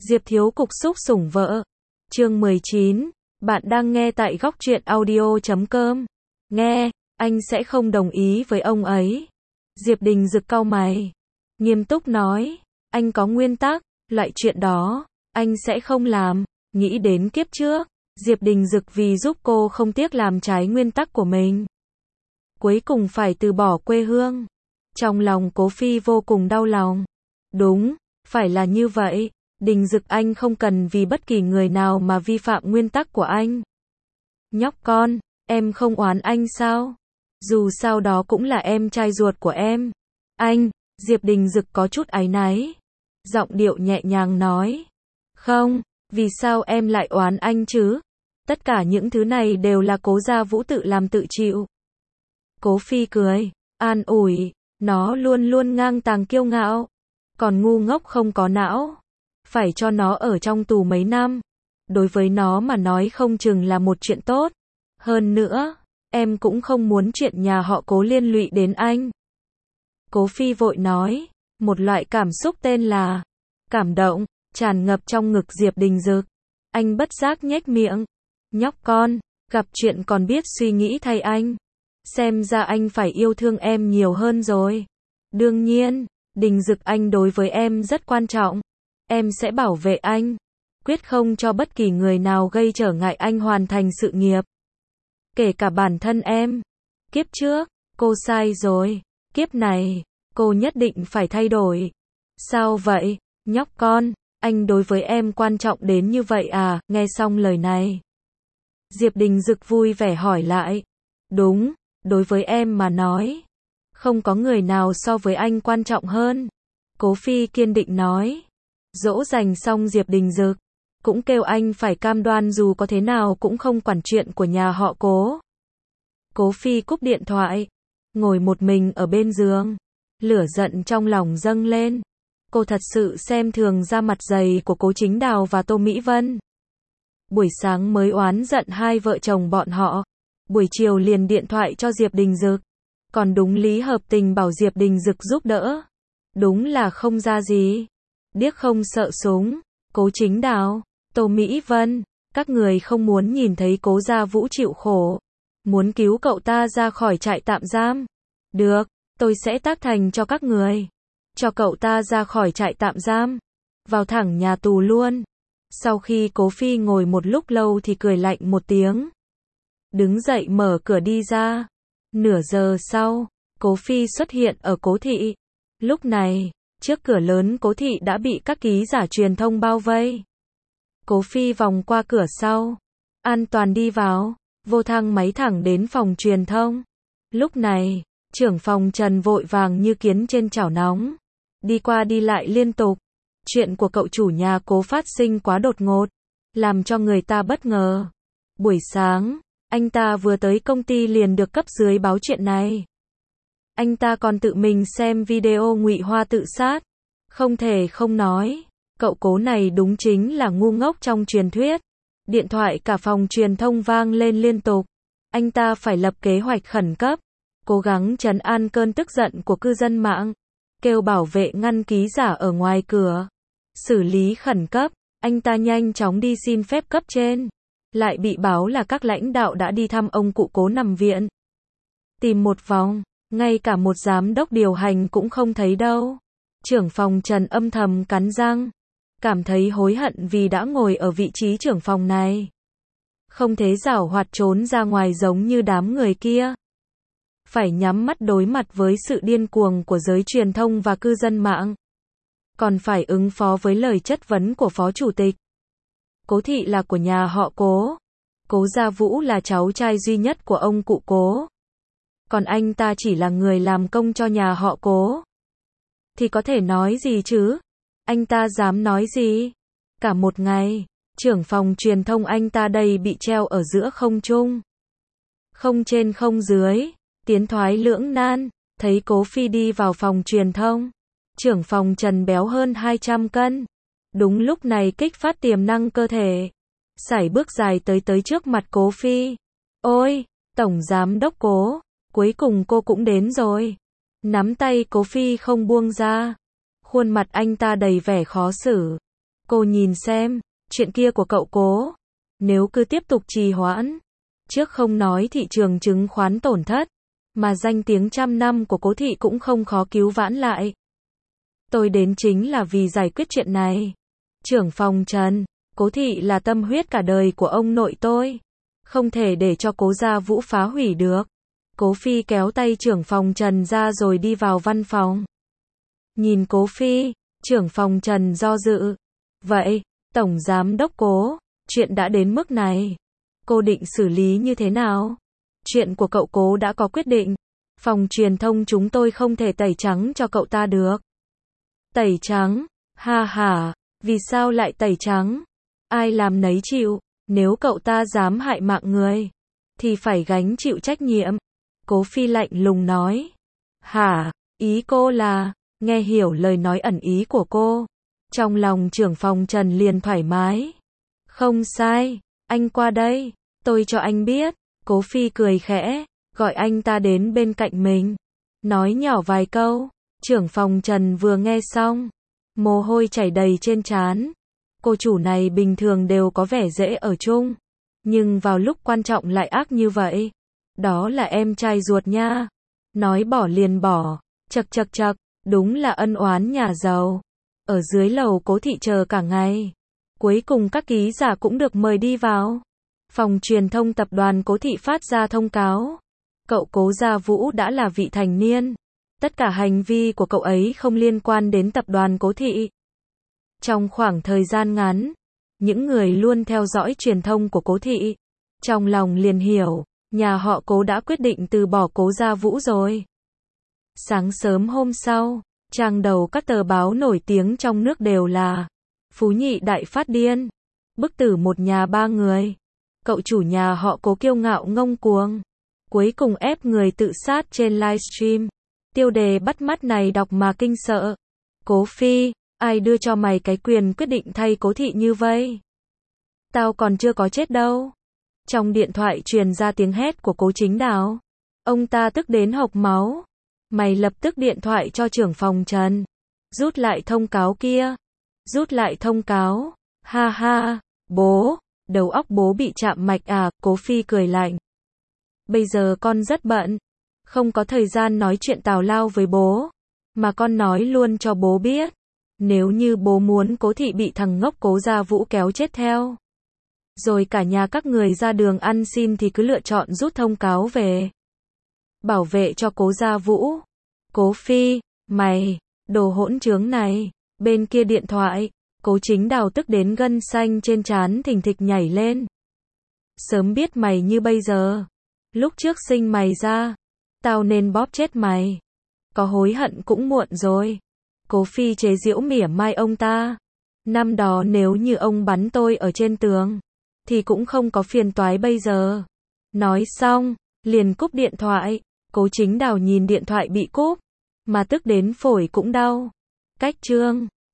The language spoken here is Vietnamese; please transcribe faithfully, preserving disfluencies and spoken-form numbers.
Diệp Thiếu cục xúc sủng vợ. Chương mười chín. Bạn đang nghe tại góc truyện audio chấm com. Nghe, anh sẽ không đồng ý với ông ấy. Diệp Đình Dực cau mày, nghiêm túc nói, anh có nguyên tắc, loại chuyện đó, anh sẽ không làm. Nghĩ đến kiếp trước, Diệp Đình Dực vì giúp cô không tiếc làm trái nguyên tắc của mình. Cuối cùng phải từ bỏ quê hương. Trong lòng Cố Phi vô cùng đau lòng. Đúng, phải là như vậy. Đình Dực anh không cần vì bất kỳ người nào mà vi phạm nguyên tắc của anh. Nhóc con, em không oán anh sao? Dù sao đó cũng là em trai ruột của em. Anh, Diệp Đình Dực có chút áy náy. Giọng điệu nhẹ nhàng nói. Không, vì sao em lại oán anh chứ? Tất cả những thứ này đều là Cố Gia Vũ tự làm tự chịu. Cố Phi cười, an ủi, nó luôn luôn ngang tàng kiêu ngạo. Còn ngu ngốc không có não. Phải cho nó ở trong tù mấy năm. Đối với nó mà nói không chừng là một chuyện tốt. Hơn nữa, em cũng không muốn chuyện nhà họ Cố liên lụy đến anh. Cố Phi vội nói, một loại cảm xúc tên là cảm động, tràn ngập trong ngực Diệp Đình Dực. Anh bất giác nhếch miệng. Nhóc con, gặp chuyện còn biết suy nghĩ thay anh. Xem ra anh phải yêu thương em nhiều hơn rồi. Đương nhiên, Đình Dực anh đối với em rất quan trọng. Em sẽ bảo vệ anh. Quyết không cho bất kỳ người nào gây trở ngại anh hoàn thành sự nghiệp. Kể cả bản thân em. Kiếp trước, cô sai rồi. Kiếp này, cô nhất định phải thay đổi. Sao vậy, nhóc con? Anh đối với em quan trọng đến như vậy à? Nghe xong lời này, Diệp Đình Dực vui vẻ hỏi lại. Đúng, đối với em mà nói, không có người nào so với anh quan trọng hơn. Cố Phi kiên định nói. Dỗ dành xong Diệp Đình Dực, cũng kêu anh phải cam đoan dù có thế nào cũng không quản chuyện của nhà họ Cố. Cố Phi cúp điện thoại, ngồi một mình ở bên giường, lửa giận trong lòng dâng lên. Cô thật sự xem thường da mặt dày của Cố Chính Đào và Tô Mỹ Vân. Buổi sáng mới oán giận hai vợ chồng bọn họ, buổi chiều liền điện thoại cho Diệp Đình Dực, còn đúng lý hợp tình bảo Diệp Đình Dực giúp đỡ. Đúng là không ra gì. Điếc không sợ súng. Cố Chính Đào, Tô Mỹ Vân, các người không muốn nhìn thấy Cố Gia Vũ chịu khổ, muốn cứu cậu ta ra khỏi trại tạm giam. Được, tôi sẽ tác thành cho các người. Cho cậu ta ra khỏi trại tạm giam, vào thẳng nhà tù luôn. Sau khi Cố Phi ngồi một lúc lâu thì cười lạnh một tiếng, đứng dậy mở cửa đi ra. Nửa giờ sau, Cố Phi xuất hiện ở Cố thị. Lúc này, trước cửa lớn Cố thị đã bị các ký giả truyền thông bao vây. Cố Phi vòng qua cửa sau, an toàn đi vào, vô thang máy thẳng đến phòng truyền thông. Lúc này, trưởng phòng Trần vội vàng như kiến trên chảo nóng, đi qua đi lại liên tục. Chuyện của cậu chủ nhà Cố phát sinh quá đột ngột, làm cho người ta bất ngờ. Buổi sáng, anh ta vừa tới công ty liền được cấp dưới báo chuyện này. Anh ta còn tự mình xem video Ngụy Hoa tự sát. Không thể không nói, cậu Cố này đúng chính là ngu ngốc trong truyền thuyết. Điện thoại cả phòng truyền thông vang lên liên tục. Anh ta phải lập kế hoạch khẩn cấp, cố gắng trấn an cơn tức giận của cư dân mạng, kêu bảo vệ ngăn ký giả ở ngoài cửa. Xử lý khẩn cấp, anh ta nhanh chóng đi xin phép cấp trên. Lại bị báo là các lãnh đạo đã đi thăm ông cụ Cố nằm viện. Tìm một vòng, ngay cả một giám đốc điều hành cũng không thấy đâu. Trưởng phòng Trần âm thầm cắn răng, cảm thấy hối hận vì đã ngồi ở vị trí trưởng phòng này. Không thế giảo hoạt trốn ra ngoài giống như đám người kia. Phải nhắm mắt đối mặt với sự điên cuồng của giới truyền thông và cư dân mạng. Còn phải ứng phó với lời chất vấn của phó chủ tịch. Cố thị là của nhà họ Cố. Cố Gia Vũ là cháu trai duy nhất của ông cụ Cố. Còn anh ta chỉ là người làm công cho nhà họ Cố. Thì có thể nói gì chứ? Anh ta dám nói gì? Cả một ngày, trưởng phòng truyền thông anh ta đây bị treo ở giữa không trung. Không trên không dưới, tiến thoái lưỡng nan, thấy Cố Phi đi vào phòng truyền thông. Trưởng phòng Trần béo hơn hai trăm cân. Đúng lúc này kích phát tiềm năng cơ thể. Sải bước dài tới tới trước mặt Cố Phi. Ôi, Tổng Giám Đốc Cố, cuối cùng cô cũng đến rồi. Nắm tay Cố Phi không buông ra. Khuôn mặt anh ta đầy vẻ khó xử. Cô nhìn xem, chuyện kia của cậu Cố, nếu cứ tiếp tục trì hoãn, trước không nói thị trường chứng khoán tổn thất, mà danh tiếng trăm năm của Cố thị cũng không khó cứu vãn lại. Tôi đến chính là vì giải quyết chuyện này. Trưởng phòng Trần, Cố thị là tâm huyết cả đời của ông nội tôi, không thể để cho Cố Gia Vũ phá hủy được. Cố Phi kéo tay trưởng phòng Trần ra rồi đi vào văn phòng. Nhìn Cố Phi, trưởng phòng Trần do dự. Vậy, Tổng Giám đốc Cố, chuyện đã đến mức này, cô định xử lý như thế nào? Chuyện của cậu Cố đã có quyết định. Phòng truyền thông chúng tôi không thể tẩy trắng cho cậu ta được. Tẩy trắng? Ha ha, vì sao lại tẩy trắng? Ai làm nấy chịu, nếu cậu ta dám hại mạng người, thì phải gánh chịu trách nhiệm. Cố Phi lạnh lùng nói. Hả, ý cô là, nghe hiểu lời nói ẩn ý của cô. Trong lòng trưởng phòng Trần liền thoải mái. Không sai, anh qua đây, tôi cho anh biết. Cố Phi cười khẽ, gọi anh ta đến bên cạnh mình, nói nhỏ vài câu. Trưởng phòng Trần vừa nghe xong, mồ hôi chảy đầy trên trán. Cô chủ này bình thường đều có vẻ dễ ở chung, nhưng vào lúc quan trọng lại ác như vậy. Đó là em trai ruột nha. Nói bỏ liền bỏ, chật chật chật, đúng là ân oán nhà giàu. Ở dưới lầu Cố thị chờ cả ngày. Cuối cùng các ký giả cũng được mời đi vào. Phòng truyền thông tập đoàn Cố thị phát ra thông cáo. Cậu Cố Gia Vũ đã là vị thành niên. Tất cả hành vi của cậu ấy không liên quan đến tập đoàn Cố thị. Trong khoảng thời gian ngắn, những người luôn theo dõi truyền thông của Cố thị, trong lòng liền hiểu, nhà họ Cố đã quyết định từ bỏ Cố Gia Vũ rồi. Sáng sớm hôm sau, trang đầu các tờ báo nổi tiếng trong nước đều là Phú Nhị Đại phát điên, bức tử một nhà ba người. Cậu chủ nhà họ Cố kiêu ngạo ngông cuồng, cuối cùng ép người tự sát trên livestream. Tiêu đề bắt mắt này đọc mà kinh sợ. Cố Phi, ai đưa cho mày cái quyền quyết định thay Cố thị như vậy? Tao còn chưa có chết đâu. Trong điện thoại truyền ra tiếng hét của Cố Chính Đào. Ông ta tức đến hộc máu. Mày lập tức điện thoại cho trưởng phòng Trần. Rút lại thông cáo kia. Rút lại thông cáo. Ha ha, bố, đầu óc bố bị chạm mạch à? Cố Phi cười lạnh. Bây giờ con rất bận, không có thời gian nói chuyện tào lao với bố, mà con nói luôn cho bố biết. Nếu như bố muốn Cố thị bị thằng ngốc Cố Gia Vũ kéo chết theo, rồi cả nhà các người ra đường ăn xin thì cứ lựa chọn rút thông cáo về. Bảo vệ cho Cố Gia Vũ. Cố Phi, mày, đồ hỗn trướng này. Bên kia điện thoại, Cố Chính Đào tức đến gân xanh trên trán thình thịch nhảy lên. Sớm biết mày như bây giờ, lúc trước sinh mày ra, tao nên bóp chết mày. Có hối hận cũng muộn rồi. Cố Phi chế giễu mỉa mai ông ta. Năm đó nếu như ông bắn tôi ở trên tường, thì cũng không có phiền toái bây giờ. Nói xong, liền cúp điện thoại. Cố Chính Đào nhìn điện thoại bị cúp, mà tức đến phổi cũng đau. Cách chương